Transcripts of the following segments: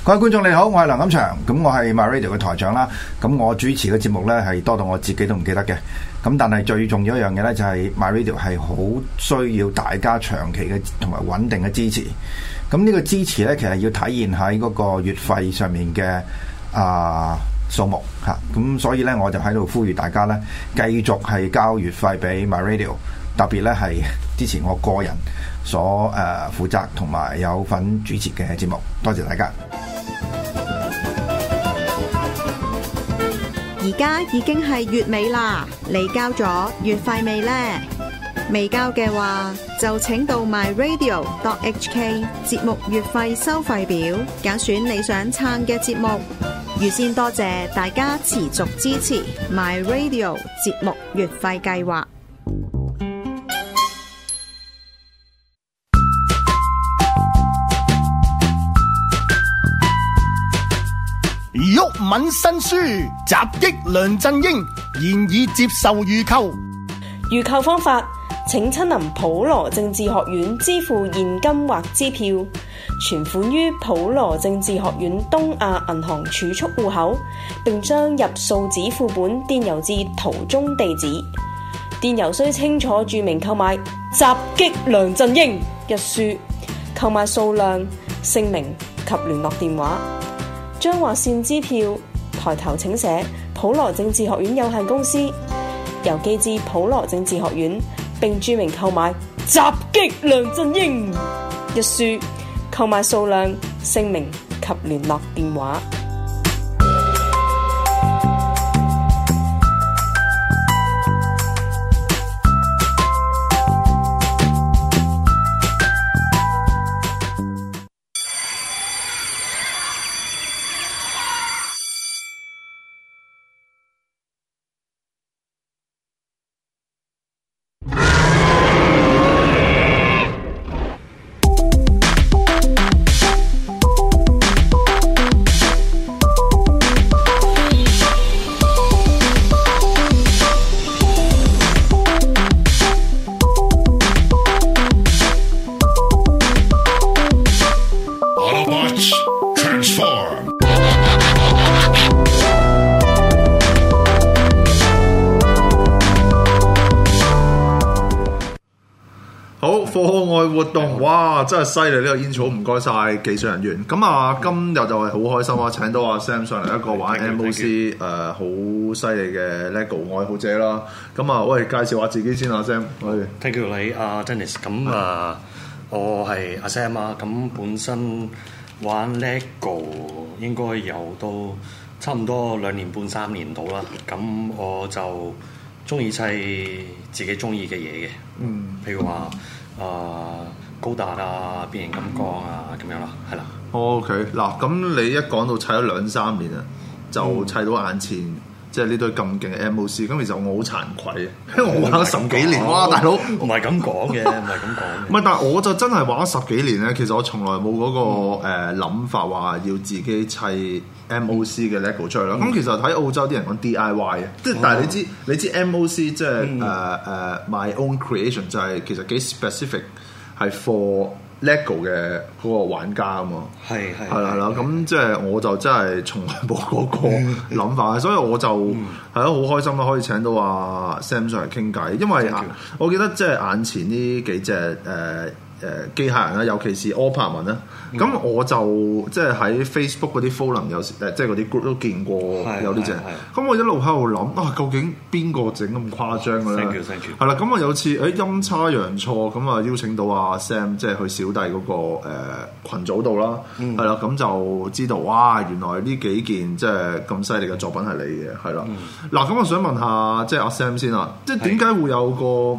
各位觀眾你好，我係梁錦祥，咁我係 MyRadio 嘅台長啦。咁我主持嘅節目呢係多到我自己都唔記得嘅。咁但係最重要一樣嘢呢，就係 MyRadio 係好需要大家長期嘅同埋穩定嘅支持。咁呢個支持呢，其實要體現喺嗰個月費上面嘅數目嚇。咁所以呢，我就喺度呼籲大家呢，繼續係交月費俾 MyRadio， 特別呢係支持我個人所負責同埋有份主持嘅節目。多謝大家。 而家已經係月尾啦，你交咗月費未呢？未交嘅話，就請到 myradio.hk 節目月費收費表，揀選你想撐嘅節目。預先多謝大家持續支持 MyRadio 節目月費計劃。 毓民新書襲擊梁振英，現已接受預購。 預購方法，請親臨普羅政治學院支付現金或支票，存款於普羅政治學院東亞銀行儲蓄戶口，並將入數紙副本電郵至圖中地址。電郵須清楚注明購買襲擊梁振英一書，購買數量、姓名及聯絡電話。將劃線支票抬頭請寫普羅政治學院有限公司，郵寄至普羅政治學院，並注明購買襲擊梁振英一書，購買數量、姓名及聯絡電話。 課外活動，哇！真係犀利呢個煙草，唔該晒技術人員。咁啊，今日就係好開心啊！請到阿 Sam 上嚟，一個玩 MOC 好犀利嘅 LEGO 愛好者啦。咁啊，喂，介紹下自己先啊 Sam。 Thank you 你阿 Dennis。咁我係阿 Sam 啊。咁本身玩 LEGO 應該有都差唔多2年半3年到啦。咁我就中意砌自己中意嘅嘢嘅。譬如話高達啊、變形金剛啊咁樣啦，係啦。 OK， 嗱，咁你一講到砌咗2-3年啊，就砌到眼前，即係呢堆咁勁嘅 MOC。咁其實我好慚愧，因為我玩咗10幾年。哇，大佬， 唔係咁講嘅，唔係咁講嘅。 唔係，但係我就真係玩咗10幾年咧。其實我從來冇嗰個諗法話要自己砌 MOC 嘅 LEGO 出嚟啦。咁其實喺澳洲啲人講 DIY 嘅，即係但係你知 MOC 即係my own creation 就係其實幾 specific 係 for LEGO 嘅嗰個玩家啊嘛。係啦，咁即係我就真係從來冇嗰個諗法，所以我就係咯好開心啦，可以請到阿 Sam 上嚟傾偈，因為我記得即係眼前呢幾隻機械人啦，尤其是 Opperman 啦。咁我就即係喺 Facebook 嗰啲 forum 有時即係嗰啲 group 都見過有呢隻。咁我一路喺度諗究竟邊個整咁誇張嘅咧？係啦，咁我有次陰差陽錯咁啊邀請到阿 Sam 即係去小弟嗰個群組度啦。係啦，咁就知道哇，原來呢幾件即係咁犀利嘅作品係你嘅，係啦。嗱，咁我想問下即係阿 Sam 先啦，即係點解會有個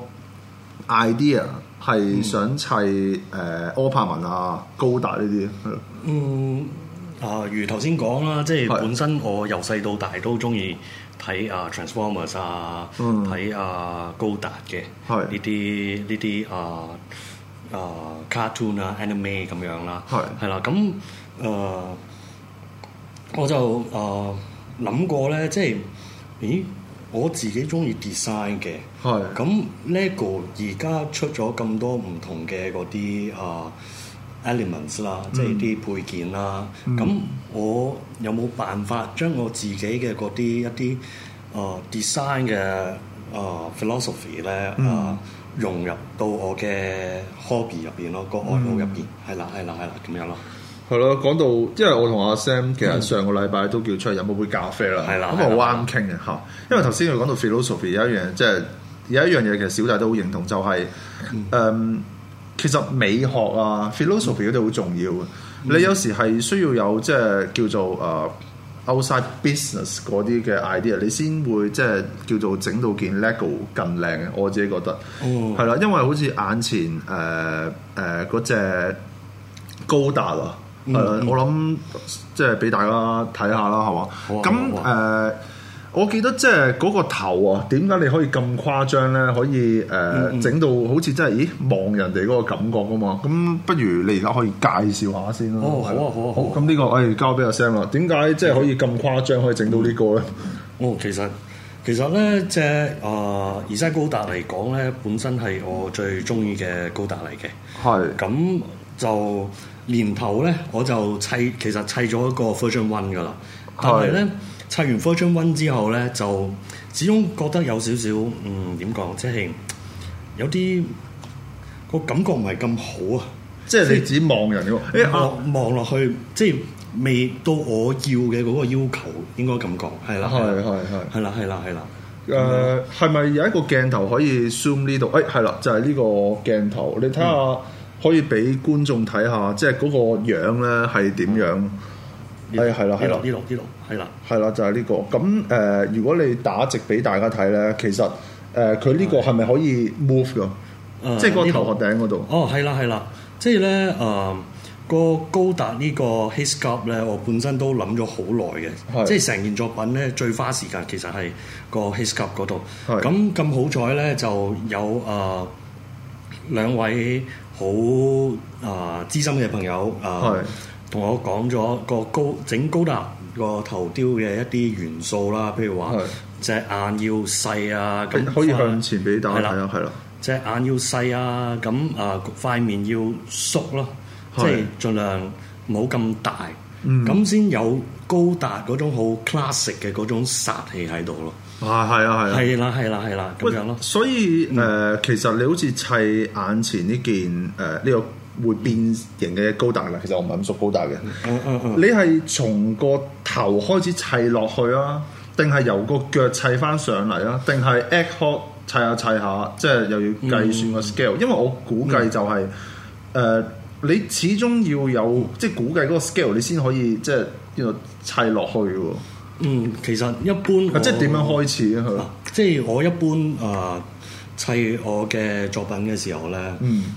idea？係想砌Opperman啊、高達呢啲， 如頭先講啦，即係本身我由細到大都中意睇Transformers 啊，睇高達嘅呢啲cartoon 啊、anime 咁樣啦，係啦，咁我就諗過咧，即係咦？我自己中意 design 嘅，咁 LEGO 而家出咗咁多唔同嘅嗰啲 elements 啦，即係啲配件啦。咁我有冇辦法將我自己嘅嗰啲一啲design 嘅philosophy 咧融入到我嘅 hobby 入邊咯，個愛好入邊，係啦咁樣咯。 係咯，講到因為我同阿 Sam 其實上個禮拜都叫出去飲咗杯咖啡啦，咁啊好啱傾嘅嚇。因為頭先佢講到 philosophy 有一樣即係有一樣嘢，其實小弟都好認同，就係其實美學啊 philosophy 嗰啲好重要嘅。你有時係需要有即係叫做outside business 嗰啲嘅 idea， 你先會即係叫做整到件 LEGO 更靚嘅。我自己覺得係啦，因為好似眼前嗰隻高達啊，我諗即係俾大家睇下啦，係嘛？咁我記得即係嗰個頭啊，點解你可以咁誇張咧？可以整到好似真係望人哋嗰個感覺噶嘛？咁不如你而家可以介紹下先啦。 好啊。 咁呢個交俾阿 Sam 啦。點解即係可以咁誇張，可以整到呢個咧？ 其實咧，即係而家高達嚟講咧，本身係我最中意嘅高達嚟嘅。係。咁就年頭咧，我就其實砌咗一個 Version 1噶啦，但係咧。砌完 Version 1之後咧，就始終覺得有少少點講，即係有啲個感覺唔係咁好啊！ 即係你只望人喎， 望落去即係未到我要嘅嗰個要求，應該咁講，係啦，係啦。 係咪有一個鏡頭可以 zoom 呢度？係啦，就係呢個鏡頭，你睇下可以俾觀眾睇下，即係嗰個樣咧係點樣？係啦， 呢度，係啦， 就係呢個。咁如果你打直俾大家睇咧，其實佢呢個係咪可以 move 㗎？即係個頭殼頂嗰度。 係啦，即係咧個高達呢個 head sculpt 咧，我本身都諗咗好耐嘅。即係成件作品咧，最花時間其實係個 head sculpt 嗰度。咁好彩咧，就有兩位好資深嘅朋友同我講咗個整高達個頭雕嘅一啲元素啦，譬如話隻眼要細啊，咁可以向前俾大家睇啊，係啦， 隻眼要細啊，咁塊面要縮咯，即係盡量唔好咁大，咁先有高達嗰種好 classic 嘅嗰種殺氣喺度咯。 係啦，咁樣咯。所以其實你好似砌眼前呢件呢個會變形嘅高達啦，其實我唔係咁熟高達嘅。你係從個頭開始砌落去啊，定係由個腳砌翻上嚟啊？定係 ad hoc 砌下，即係又要計算個 scale？因為我估計就係你始終要有即係估計嗰個 scale，你先可以即係砌落去喎。 其實一般即係點樣開始啊？ 即係我一般砌我嘅作品嘅時候咧，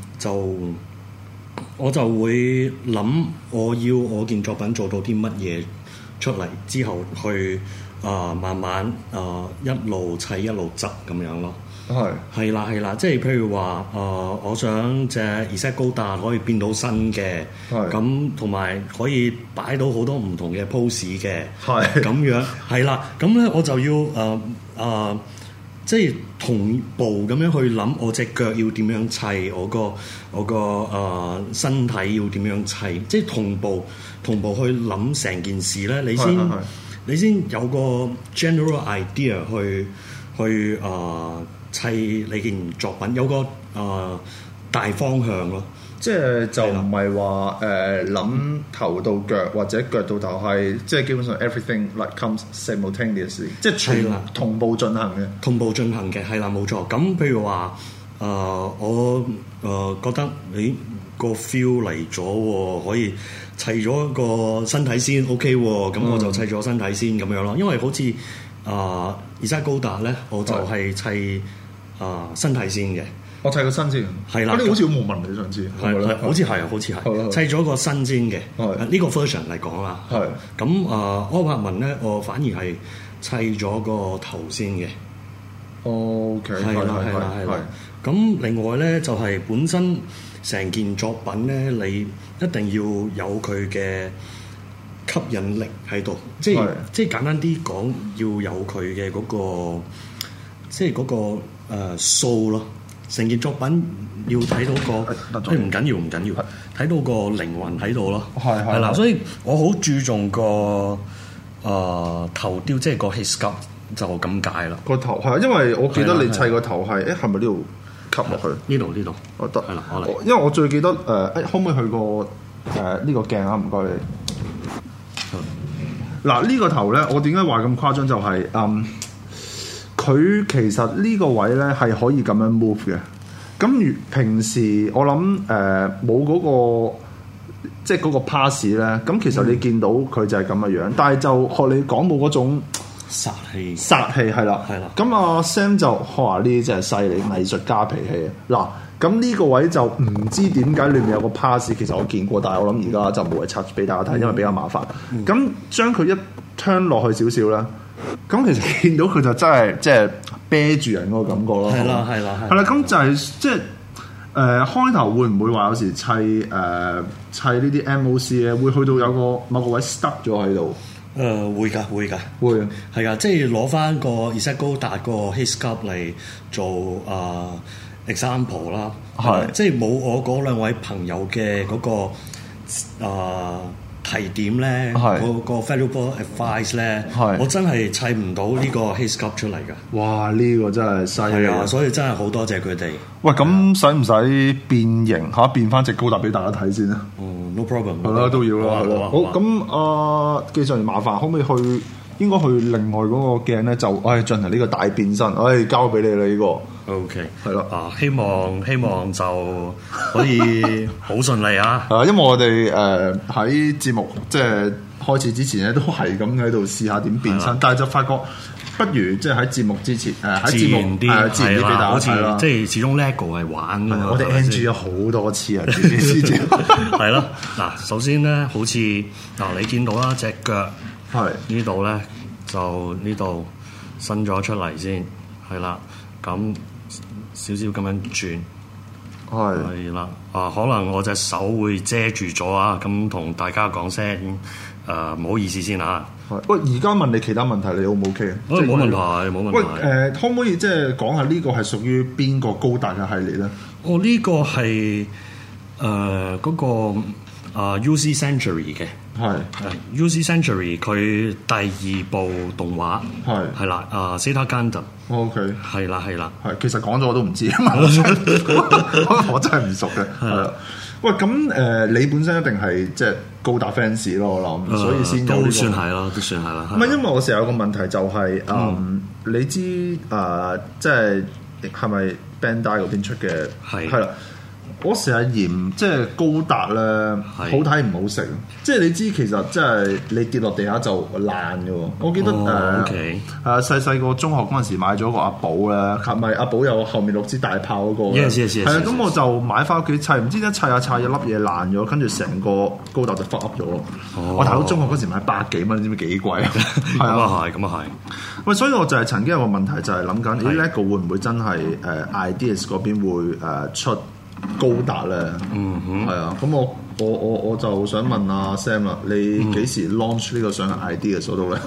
我就會諗我要我件作品做到啲乜嘢出嚟之後去慢慢一路砌一路執咁樣咯。係啦，即係譬如話我想隻 Z 高達可以變到新嘅，咁同埋可以擺到好多唔同嘅 pose 嘅，咁樣係啦。咁咧我就要即係同步咁樣去諗，我隻腳要點樣砌，我個身體要點樣砌，即係同步去諗成件事咧，你先有個 general idea 去砌你件作品，有個大方向咯。 即係就唔係話諗頭到腳或者腳到頭，係即係基本上 everything like comes simultaneously， 即係同步進行嘅。同步進行嘅係啦，冇錯。咁譬如話我覺得你個 feel 嚟咗喎，可以砌咗個身體先 OK 喎，咁我就砌咗身體先咁樣咯。因為好似而家高達咧，我就係砌身體先嘅。我砌個身先，係啦。呢個好似好冇問你上次，係好似係，砌咗個身先嘅。呢個 version 嚟講啦，係咁柯柏文咧，我反而係砌咗個頭先嘅。OK，係啦。咁另外咧，就係本身成件作品咧，你一定要有佢嘅吸引力喺度，即係簡單啲講，要有佢嘅嗰個即係嗰個soul咯。 成件作品要睇到個，唔緊要，睇到個靈魂喺度咯。係啦，所以我好注重個頭雕，即係個 head sculpt 就咁解啦。 個頭係，因為我記得你砌個頭係，係咪呢度吸落去？ 呢度， 我得係啦，我嚟。 因為我最記得可唔可以去個呢個鏡啊？唔該你。嗱呢個頭咧，我點解話咁誇張？就係佢其實呢個位咧係可以咁樣 move 嘅。咁平時我諗冇嗰個即係嗰個 pass 咧，咁其實你見到佢就係咁嘅樣，但係就學你講冇嗰種殺氣係啦。咁阿 Sam 就話呢啲真係犀利，藝術家脾氣嗱。咁呢個位就唔知點解裏面有個 pass， 其實我見過，但係我諗而家就冇係拆俾大家睇，因為比較麻煩。咁將佢一 turn 落去少少咧，咁其實見到佢就真係即係啤住人嗰個感覺咯。係啦，咁就係即係開頭會唔會話有時砌呢啲 MOC 咧，會去到有個某個位 stuck 咗喺度？ 會㗎，係㗎，即係攞翻個 Isaac Godard 個 head sculpt 嚟做example 啦，即係冇我嗰兩位朋友嘅嗰個提點咧，個 valuable advice 咧，我真係砌唔到呢個 head sculpt 出嚟㗎。哇！ 呢個真係犀利啊！ 所以真係好多謝佢哋。 喂，咁使唔使變形嚇？變翻隻高達俾大家睇先啊 ？No problem。 係啦，都要啦，係啦。好，咁技術員麻煩，可唔可以去？應該去另外嗰個鏡咧，就進行呢個大變身。交俾你啦，呢個。OK， 係咯。 希望就可以好順利啊！ 因為我哋喺節目即係開始之前咧，都係咁喺度試下點變身，但係就發覺不如即係喺節目之前喺節目自然啲俾大家睇啦。 即係始終 LEGO 係玩㗎嘛。 我哋 NG 咗好多次啊，自己先知。 係咯，嗱，首先咧，好似你見到啦，隻腳。呢度咧就呢度伸咗出嚟先，係啦，咁少少咁樣轉，係啦，可能我隻手會遮住咗啊，咁同大家講聲唔好意思先嚇。 喂，而家問你其他問題，你 O 唔 OK 啊？ 冇問題，冇問題。 喂，可唔可以即係講下呢個係屬於邊個高達嘅系列咧？ 呢個係嗰個UC Century 嘅。UC Century 佢第二部動畫係啦Zeta Gundam OK 係啦， 其實講咗我都唔知，我真係唔熟嘅。係啦，喂，咁你本身一定係即係高達 fans 咯，我諗，所以先有都算係啦，都算係啦。 唔係，因為我成日有個問題就係你知即係咪 Bandai 嗰邊出嘅係啦。我成日嫌即係高達咧，好睇唔好食。即係你知其實即係你跌落地下就爛嘅喎。我記得細個中學嗰陣時買咗個阿寶咧，係咪阿寶有後面6支大炮嗰個？係啊，咁我就買翻屋企砌，唔知一砌下砌一粒嘢爛咗，跟住成個高達就 fuck up 咗咯。我大佬中學嗰時買100幾蚊，你知唔知幾貴啊？ 咁啊係。 喂，所以我就係曾經有個問題就係諗緊，LEGO 會唔會真係Ideas 嗰邊會出高達咧？係啊，咁我就想問阿 Sam 啦，你幾時 launch 呢個上 Ideas 嗰度咧？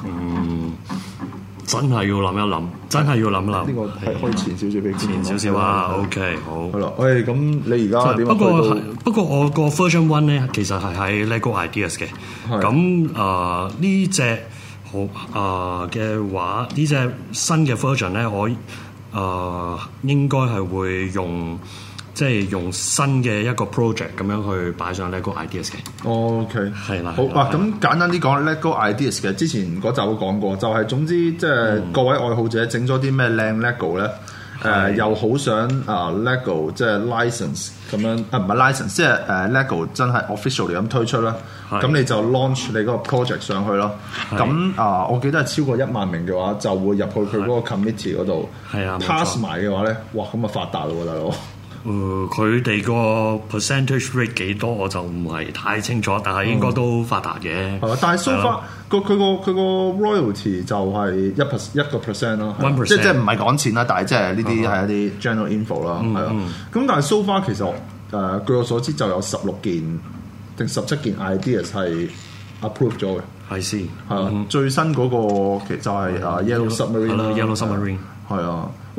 真係要諗一諗，真係要諗一諗。 呢個係可以前少少俾前少少啊。OK， 好。 係啦，喂，咁你而家點？ 不過我個 version one 咧，其實係喺 LEGO Ideas 嘅。咁呢隻好嘅話，呢隻新嘅 version 咧，我應該係會用。即係用新嘅一個 project 咁樣去擺上 LEGO Ideas 嘅。OK， 係啦。 好咁簡單啲講 LEGO Ideas 嘅，之前嗰集都講過，就係總之即係各位愛好者整咗啲咩靚 LEGO 咧，又好想LEGO 即係 license 咁樣，唔係 license， 即係LEGO 真係 officially 咁推出啦。咁你就 launch 你嗰個 project 上去咯。咁我記得係超過1萬名嘅話，就會入去佢嗰個 committee 嗰度。係啊 ，pass 埋嘅話咧，哇咁啊發達咯，大佬！ 佢哋個 percentage rate 幾多我就唔係太清楚，但係應該都發達嘅。 係但係 so far 佢個 royalty 就係1% 啦，即係唔係講錢啦，但係即係呢啲係一啲 general info 啦，係啊。咁但係 so far 其實據我所知就有16件定17件 ideas 係 approve 咗嘅。 係先係啊，最新嗰個其實就係Yellow Submarine 啦。 Yellow Submarine 係啊。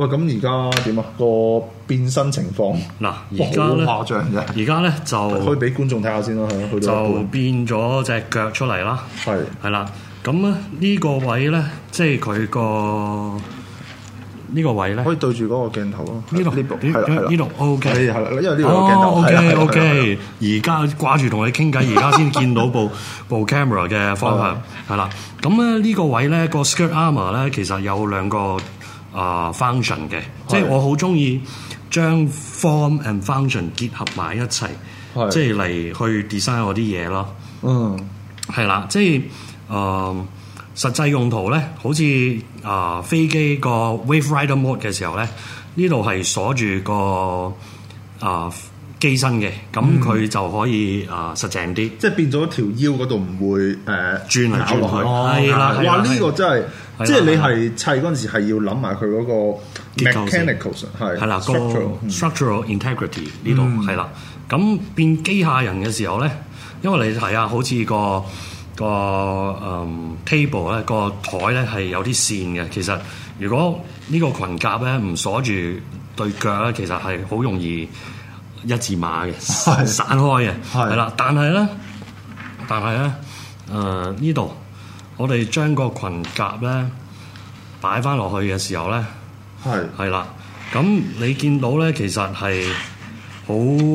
喂，咁而家點啊？個變身情況嗱，而家咧好誇張啫。 而家咧就可以俾觀眾睇下先啦，去到一就半變咗隻腳出嚟啦，係啦。咁咧呢個位咧，即係佢個呢個位咧， 可以對住嗰個鏡頭咯。 呢度呢度 OK， 係啦，因為呢度有鏡頭。 OK。而家掛住同你傾偈，而家先見到部 camera 嘅方向，係啦。咁咧呢個位咧個 skirt armor 咧，其實有兩個function 嘅，即係我好中意將 form and function 結合埋一齊，即係嚟去 design 我啲嘢咯。係啦，即係實際用途咧，好似飛機個 Wave Rider Mode 嘅時候咧，呢度係鎖住個機身嘅，咁佢就可以實淨啲， 即係變咗條腰嗰度唔會轉嚟轉去，係啦。 哇！呢個真係，即係你係砌嗰陣時係要諗埋佢嗰個 mechanical 係啦，個 structural integrity 呢度係啦。咁變機械人嘅時候咧，因為你睇下，好似個 table 咧，個台咧係有啲線嘅。其實如果呢個裙甲咧唔鎖住對腳咧，其實係好容易一字馬嘅散開嘅，係啦。但係咧呢度我哋將個裙甲咧擺翻落去嘅時候咧，係啦。咁你見到咧，其實係好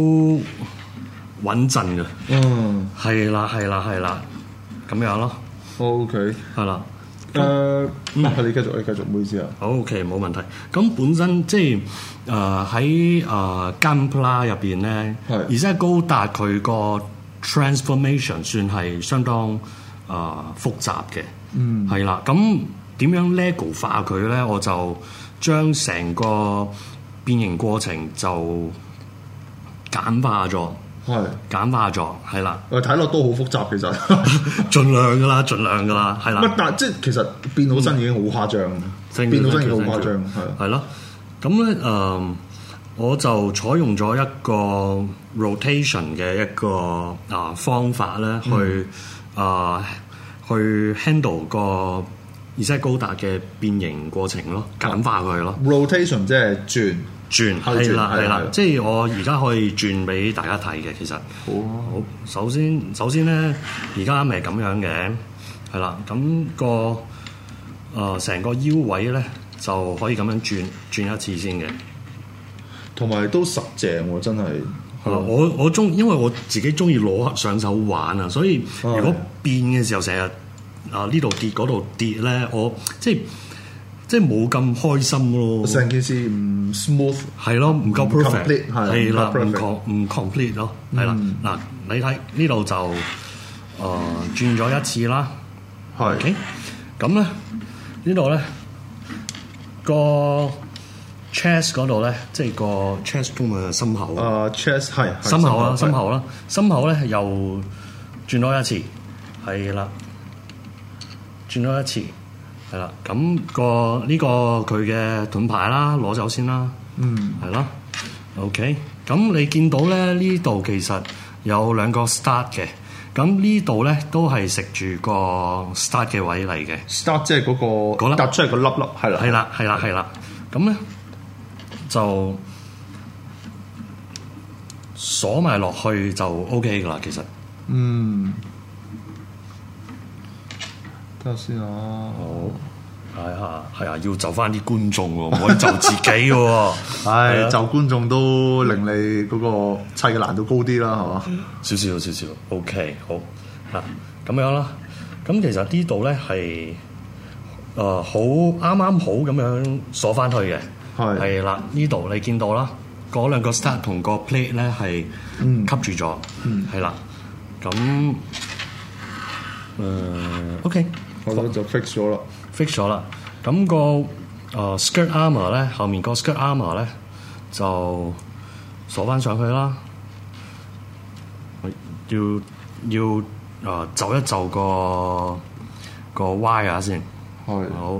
穩陣嘅，係啦，咁樣咯。 OK， 係啦。 你繼續，唔好意思啊。 OK， 冇問題。咁本身即係喺Gunpla 入邊咧，而且高達佢個 transformation 算係相當複雜嘅，係啦。咁點樣 LEGO 化佢咧？我就將成個變形過程就簡化咗，係啦。 睇落都好複雜，其實盡量噶啦，係啦。 但即係其實變到身已經好誇張，變到身已經好誇張， 係咯。咁咧我就採用咗一個 rotation 嘅一個方法咧，去 handle 個而且高達嘅變形過程咯，簡化佢咯。 rotation 即係轉， 係啦，即係我而家可以轉俾大家睇嘅。其實好，首先咧，而家咪咁樣嘅，係啦。咁個成個腰位咧就可以咁樣轉一次先嘅，同埋都實淨喎，真係。 我因為我自己中意攞上手玩啊，所以如果變嘅時候成日呢度跌嗰度跌咧，我即係冇咁開心咯。成件事唔 smooth， 係咯，唔夠 perfect， 係啦， 唔 complete 咯，係啦。嗱，你睇呢度就轉咗一次啦，係。咁咧呢度咧個 chest 嗰度咧，即係個 chest 中嘅心口。 chest 係心口啦，心口咧又轉咗一次，係啦，轉咗一次。係啦，咁呢個佢嘅盾牌啦，攞走先啦。係咯。OK，咁你見到咧呢度其實有兩個 start 嘅，咁呢度咧都係食住個 start 嘅位嚟嘅。 start 即係嗰個突出嚟個粒粒， 係啦。咁咧就鎖埋落去就 OK 噶啦，其實。 先啊， 好，係啊，要就翻啲觀眾喎，唔可以就自己嘅喎。 就觀眾都令你嗰個砌嘅難度高啲啦，係嘛？ 少少 ，OK， 好嚇，咁樣啦。咁其實呢度咧係好啱好咁樣鎖翻去嘅，係啦。呢度你見到啦，嗰兩個 start 同個 plate 咧係吸住咗，係啦。咁OK。 我覺得就 fix 咗啦。咁個skirt armor 咧，後面個 skirt armor 咧就鎖翻上去啦。要就一就個 wire 先。好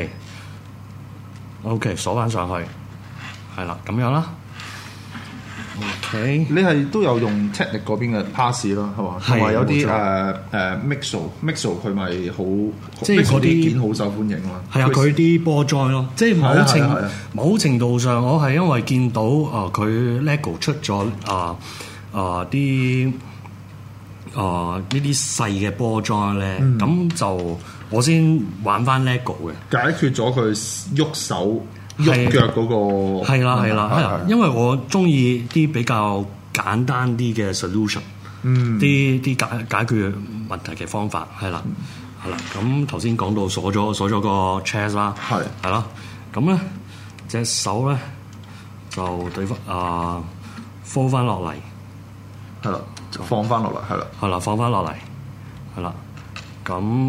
OK，鎖翻上去，係啦，咁樣啦。 OK， 你係都有用 Technic 嗰邊嘅 pass 啦，係嘛？同埋有啲Mixo 佢咪好， 即係嗰啲件好受歡迎嘛。 係啊，佢啲波 join 咯，即係某程度上，我係因為見到佢 LEGO 出咗啲呢啲細嘅波 join 咧，咁就我先玩翻 LEGO 嘅， 解決咗佢喐手喐腳嗰個係啦，因為我中意啲比較簡單啲嘅 solution，啲解決問題嘅方法係啦。咁頭先講到鎖咗個 chest 啦，係啦，咁咧隻手咧就對翻fall 翻落嚟， 係啦，就放翻落嚟，係啦， 放翻落嚟，係啦，咁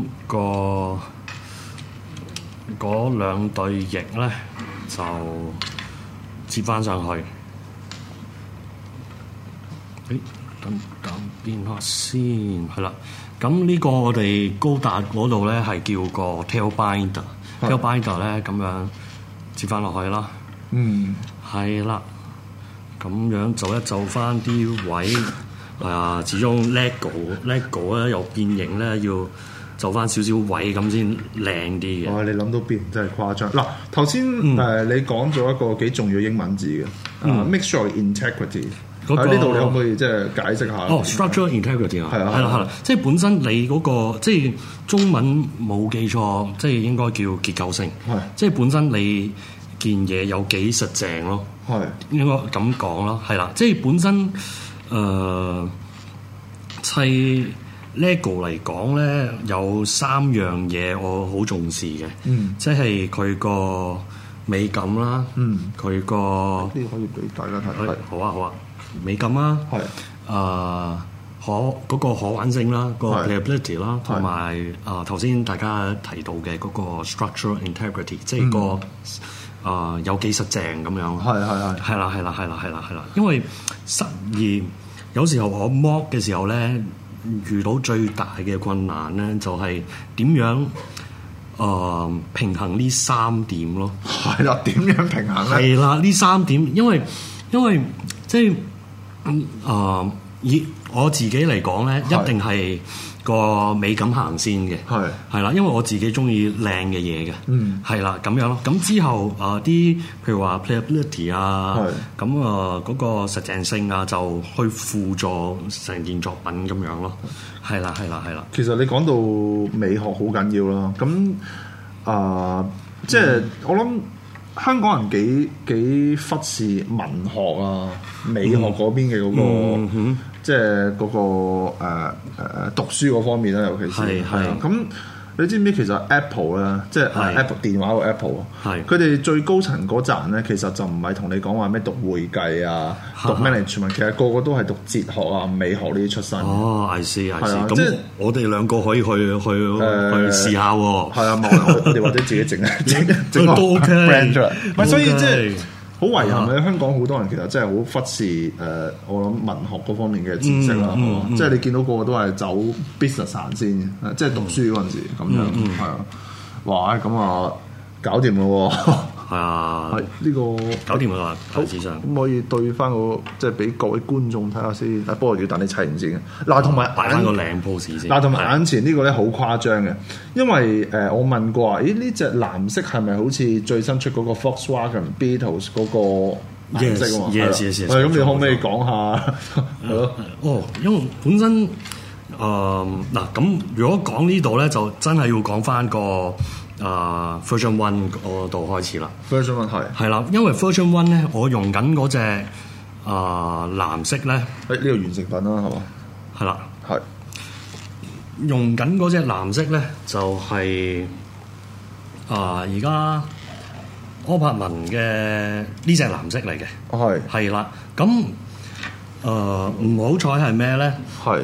嗰兩對翼咧就接翻上去。等變下先，係啦。咁呢個我哋高達嗰度咧係叫個 tail binder，tail binder 咧咁樣接翻落去啦。係啦，咁樣就一就翻啲位。始終 LEGO 咧又變形咧，要就翻少少位咁先靚啲嘅。 哇！你諗到變真係誇張。嗱，頭先你講咗一個幾重要英文字嘅，mixture integrity。喺呢度你可唔可以即係解釋下 ？structural integrity 啊，係啦，即係本身你嗰個即係中文冇記錯，即係應該叫結構性。即係本身你件嘢有幾實淨咯。應該咁講咯，係啦，即係本身砌 LEGO 嚟講咧，有3樣嘢我好重視嘅，即係佢個美感啦，佢個呢個可以俾大家睇。 好啊。美感啦，嗰個可玩性啦，個 playability 啦，同埋頭先大家提到嘅嗰個 structural integrity， 即係個有幾實淨咁樣。係啦，因為而有時候我剝嘅時候咧，遇到最大嘅困難咧，就係點樣平衡呢3點咯。 係啦，點樣平衡咧？ 係啦，呢3點，因為即係以我自己嚟講咧，一定係個美感行先嘅。係啦，因為我自己中意靚嘅嘢嘅。係啦，咁樣咯。咁之後啲譬如話 playability 咁嗰個實淨性就去輔助成件作品咁樣咯。係啦。 其實你講到美學好緊要啦。咁即係我諗。香港人幾忽視文學美學嗰邊嘅嗰個，即係嗰個讀書嗰方面啦，尤其是咁。你知唔知其實 Apple 咧，即係 Apple 電話個 Apple，佢哋最高層嗰陣咧，其實就唔係同你講話咩讀會計讀 management，其實個個都係讀哲學美學呢啲出身。I see。咁我哋兩個可以去試下喎。係啊，我哋或者自己整個 brand 出嚟。唔係，所以即係好遺憾嘅。香港好多人其實真係好忽視我諗文學嗰方面嘅知識啦。即係你見到個個都係走 business 行先嘅，即係讀書嗰陣時咁樣。係啊，哇！咁搞掂咯喎。係啊，係呢個搞掂啦，大致上。咁可以對翻個即係俾各位觀眾睇下先。不過要等你砌完先。嗱，同埋擺翻個靚 pose 先。嗱，同埋眼前呢個咧好誇張嘅，因為我問過啊，呢隻藍色係咪好似最新出嗰個 Volkswagen Beetles 嗰個顏色喎？Yes。咁你可唔可以講下？係咯。因為本身嗱咁，如果講呢度咧，就真係要講翻個。Version 1嗰度開始啦。Version 1係啦，因為 Version 1咧，我用緊嗰隻藍色咧，呢個完成品啦，係嘛？係啦，係用緊嗰隻藍色咧，就係而家柯柏文嘅呢隻藍色嚟嘅。係啦，咁唔好彩係咩咧？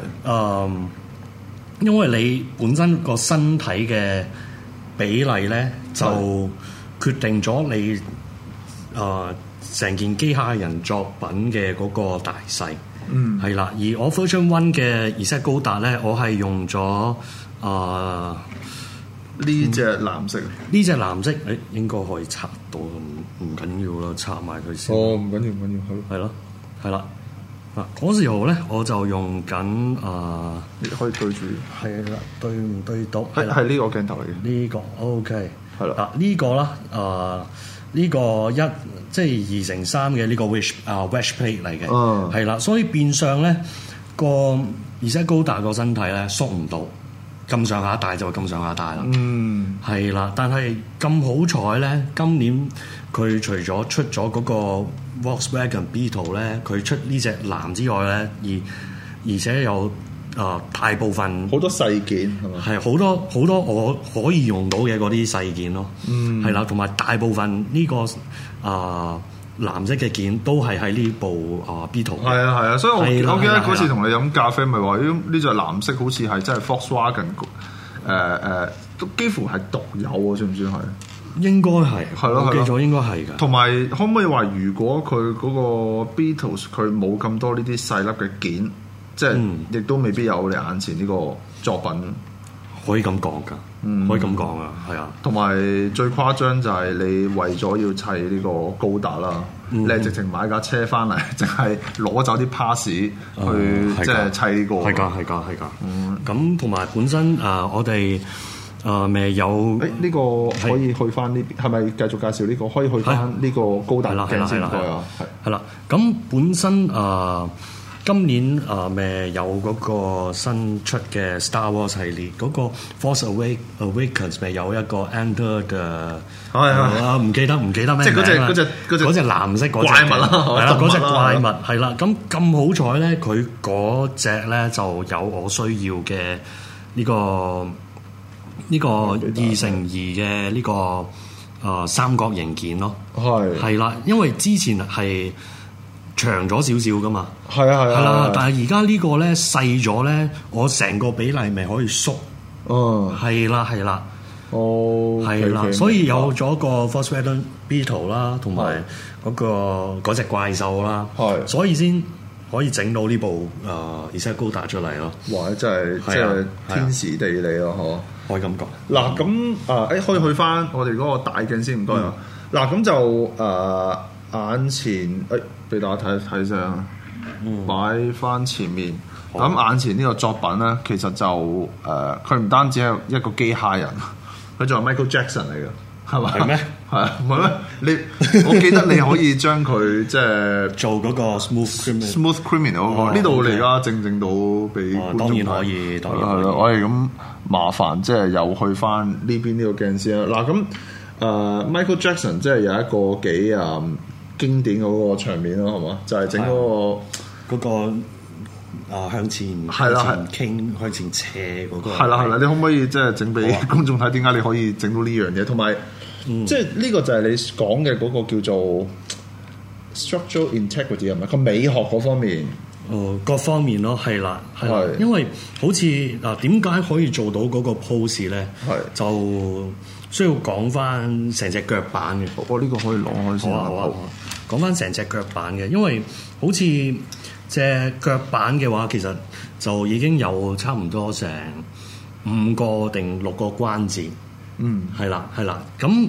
因為你本身個身體嘅比例咧，就決定咗你成件機械人作品嘅嗰個大細。係啦。而我 Version 1嘅 Z 高達咧，我係用咗呢隻藍色。呢隻藍色應該可以拆到，唔緊要啦，拆埋佢先。唔緊要，係咯。 係啦。嗰時候咧，我就用緊你可以對住， 係啦，對唔對到？ 係呢個鏡頭嚟嘅。 呢個 OK 係啦。 呢個啦，呢個即係2乘3嘅呢個 wedge plate 嚟嘅，係啦。所以變相咧而且高達個身體咧縮唔到，咁上下大就咁上下大啦。係啦。但係咁好彩咧，今年佢除咗出咗嗰個 Volkswagen Beetle 咧，佢出呢隻藍之外咧，而且有大部分好多細件係嘛？ 係好多我可以用到嘅嗰啲細件咯，係啦，同埋大部分呢個藍色嘅件都係喺呢部Beetle。係啊，所以我記得嗰次同你飲咖啡，咪話呢隻藍色好似係真係 Volkswagen 都幾乎係獨有喎，算唔算係？ 應該係， 我記咗應該係㗎。 同埋可唔可以話，如果佢嗰個 Beetles 佢冇咁多呢啲細粒嘅件，即係亦都未必有你眼前呢個作品？ 可以咁講㗎，可以咁講啊，係啊。同埋最誇張就係你為咗要砌呢個高達啦，你係直情買架車翻嚟，淨係攞走啲 pass 去即係砌呢個。 係㗎。咁同埋本身我哋。未有呢個可以去翻呢邊，係咪繼續介紹呢個？可以去翻呢個高達鏡先唔該啊！ 係啦，咁本身今年未有嗰個新出嘅 Star Wars 系列，嗰個 Force Awakens 未有一個 Enter 嘅唔記得咩名啦，即係嗰隻藍色嗰隻怪物啦，係啦，嗰隻怪物係啦。咁好彩咧，佢嗰隻咧就有我需要嘅呢個2乘2嘅呢個三角形件咯，係啦，因為之前係長咗少少噶嘛，係啦，但係而家呢個咧細咗咧，我成個比例咪可以縮，係啦，係啦，所以有咗個 Volkswagen Beetle 啦，同埋嗰隻怪獸啦，所以先可以整到呢部而且高達出嚟咯。哇！真係天時地利咯，嗬〜可以咁講。嗱咁可以去翻我哋嗰個大鏡先，唔該啊。嗱咁就眼前俾大家睇睇先，擺翻前面。咁眼前呢個作品咧，其實就佢唔單止係一個機械人，佢仲係 Michael Jackson 嚟嘅，係咪？係咩？係啊，唔係咩？我記得你可以將佢即係做嗰個 Smooth Criminal 嗰個。呢度你而家正到俾觀眾睇。當然可以，當然係啦。我哋咁。麻煩即係又去翻呢邊呢個鏡先啦。嗱咁Michael Jackson 即係有一個幾經典嗰個場面咯，係嘛？就係整嗰個向前傾向前斜嗰個。係啦，你可唔可以即係整俾觀眾睇？點解你可以整到呢樣嘢？同埋即係呢個就係你講嘅嗰個叫做 structural integrity 係咪？個美學嗰方面。 各方面咯，係啦，因為好似點解可以做到嗰個 pose 咧？就需要講翻成隻腳板嘅。 我呢個可以攞開先。 講翻成隻腳板嘅，因為好似隻腳板嘅話，其實就已經有差唔多成5個定6個關節。係啦。咁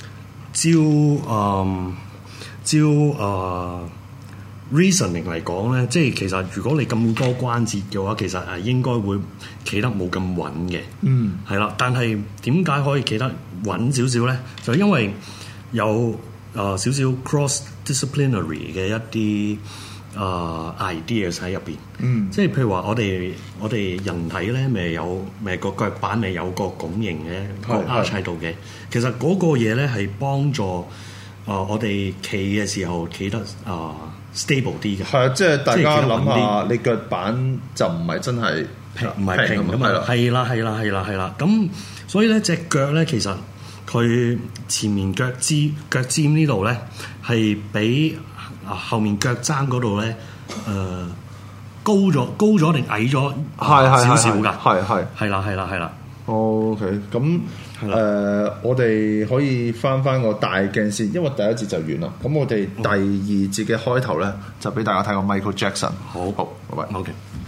照reasoning 嚟講咧，即係其實如果你咁多關節嘅話，其實係應該會企得冇咁穩嘅。係啦。但係點解可以企得穩少少咧？就因為有少少 cross-disciplinary 嘅一啲ideas 喺入邊。即係譬如話我哋人體咧，咪個腳板咪有個拱形嘅個 arch 喺度嘅。其實嗰個嘢咧係幫助我哋企嘅時候企得stable 啲嘅。係啊， 即係大家諗下，你腳板就唔係真係唔係平㗎嘛。係啦。咁所以咧隻腳咧，其實佢前面腳尖呢度咧係比後面腳踭嗰度咧高咗定矮咗少少㗎。係啦。 OK， 咁我哋可以翻個大鏡先，因為第一節就完啦。咁我哋第二節嘅開頭咧，就俾大家睇個 Michael Jackson。 好，拜拜。OK。